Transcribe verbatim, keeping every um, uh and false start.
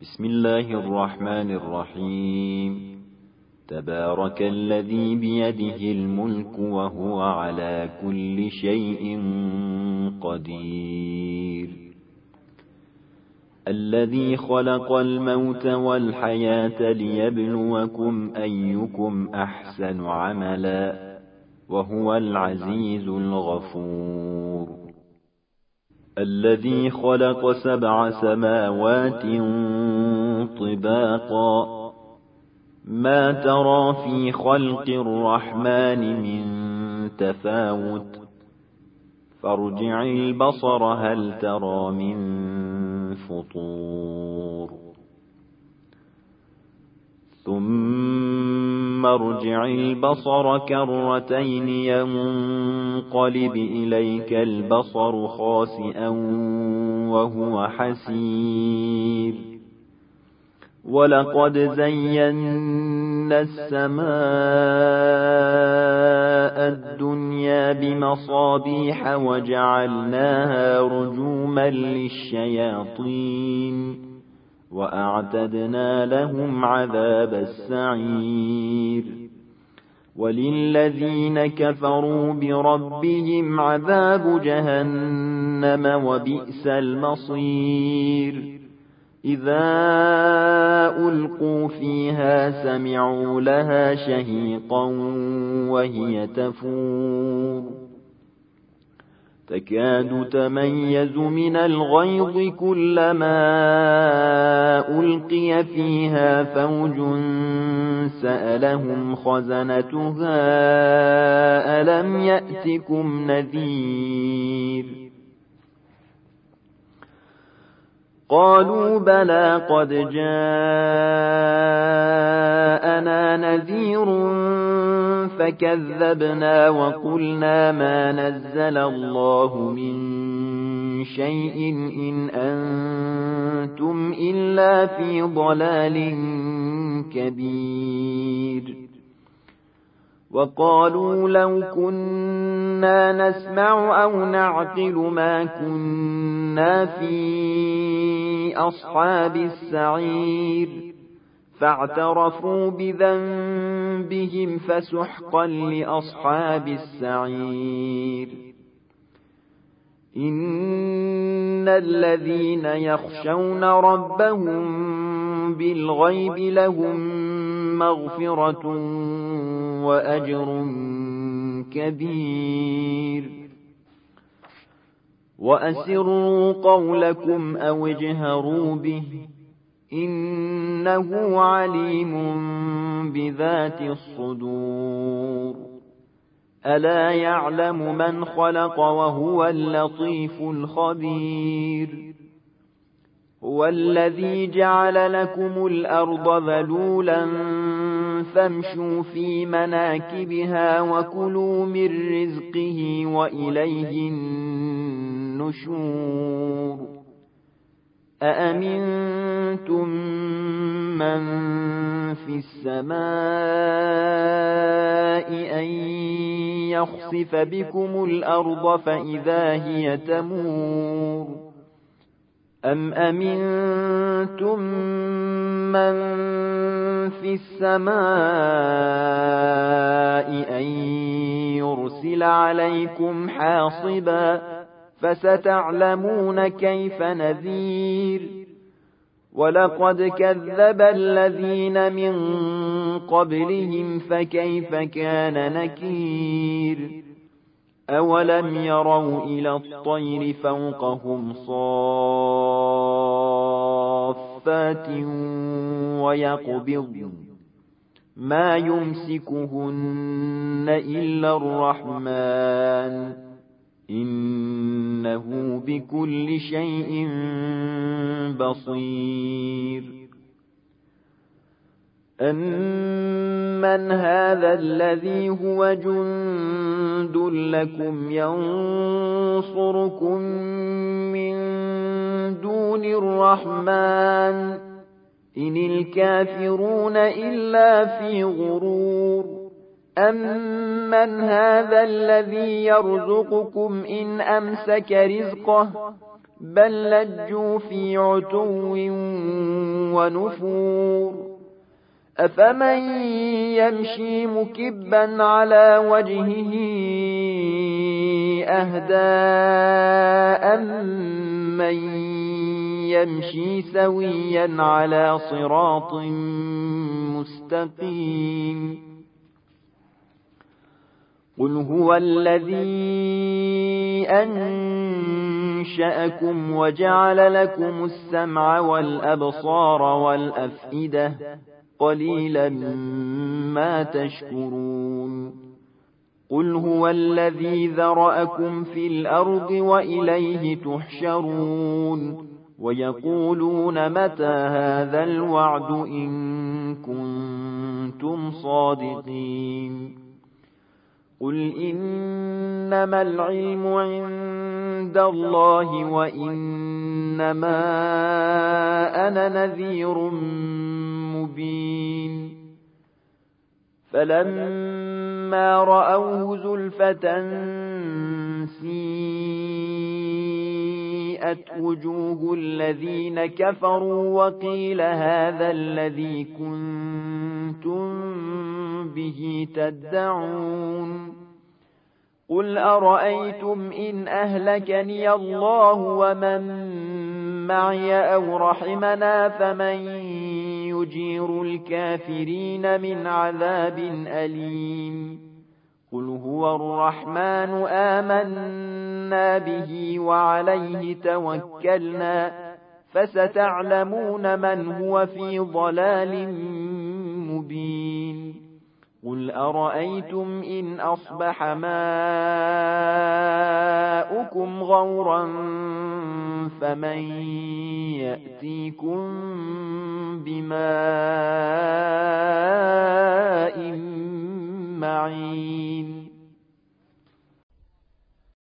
بسم الله الرحمن الرحيم. تبارك الذي بيده الملك وهو على كل شيء قدير. الذي خلق الموت والحياة ليبلوكم أيكم أحسن عملا وهو العزيز الغفور. الذي خلق سبع سماوات طباقا ما ترى في خلق الرحمن من تفاوت فارجع البصر هل ترى من فطور ثم ارجع البصر كرتين ينقلب إليك البصر خاسئا وهو حسير. ولقد زينا السماء الدنيا بمصابيح وجعلناها رجوما للشياطين وأعتدنا لهم عذاب السعير. وللذين كفروا بربهم عذاب جهنم وبئس المصير. إذا ألقوا فيها سمعوا لها شهيقا وهي تفور تكاد تميز من الغيظ كلما ألقي فيها فوج سألهم خزنتها ألم يأتكم نذير. قالوا بلى قد جاءنا نذير فكذبنا وقلنا ما نزل الله من شيء إن أنتم إلا في ضلال كبير. وقالوا لو كنا نسمع أو نعقل ما كنا في أصحاب السعير فاعترفوا بذنبهم فسحقا لأصحاب السعير. إن الذين يخشون ربهم بالغيب لهم مغفرة وأجر كبير. وأسروا قولكم أو اجهروا به إنه عليم بذات الصدور. ألا يعلم من خلق وهو اللطيف الخبير. هو الذي جعل لكم الأرض ذلولا فامشوا في مناكبها وكلوا من رزقه وإليه النشور. أأمنتم من في السماء أن يخسف بكم الأرض فإذا هي تمور أم أمنتم من في السماء أن يرسل عليكم حاصبا فستعلمون كيف نذير. ولقد كذب الذين من قبلهم فكيف كان نكير. أولم يروا إلى الطير فوقهم صافات ويقبضن ما يمسكهن إلا الرحمن إنه بكل شيء بصير. أمن هذا الذي هو جند لكم ينصركم من دون الرحمن إن الكافرون إلا في غرور. أمن هذا الذي يرزقكم إن أمسك رزقه بل لجوا في عتو ونفور أفمن يمشي مكبا على وجهه أهدى أمن يمشي سويا على صراط مستقيم قل هو الذي أنشأكم وجعل لكم السمع والأبصار والأفئدة قليلا ما تشكرون قل هو الذي ذرأكم في الأرض وإليه تحشرون ويقولون متى هذا الوعد إن كنتم صادقين قل إنما العلم عند الله وإنما أنا نذير مبين فلما رأوه زلفة سيئت وجوه الذين كفروا وقيل هذا الذي كنتم به تدعون قل أرأيتم إن أهلكني الله ومن معي أو رحمنا فمن يجير الكافرين من عذاب أليم قل هو الرحمن آمنا به وعليه توكلنا فستعلمون من هو في ضلال مبين قل أرأيتم إن أصبح ماؤكم غورا فمن يأتيكم بماء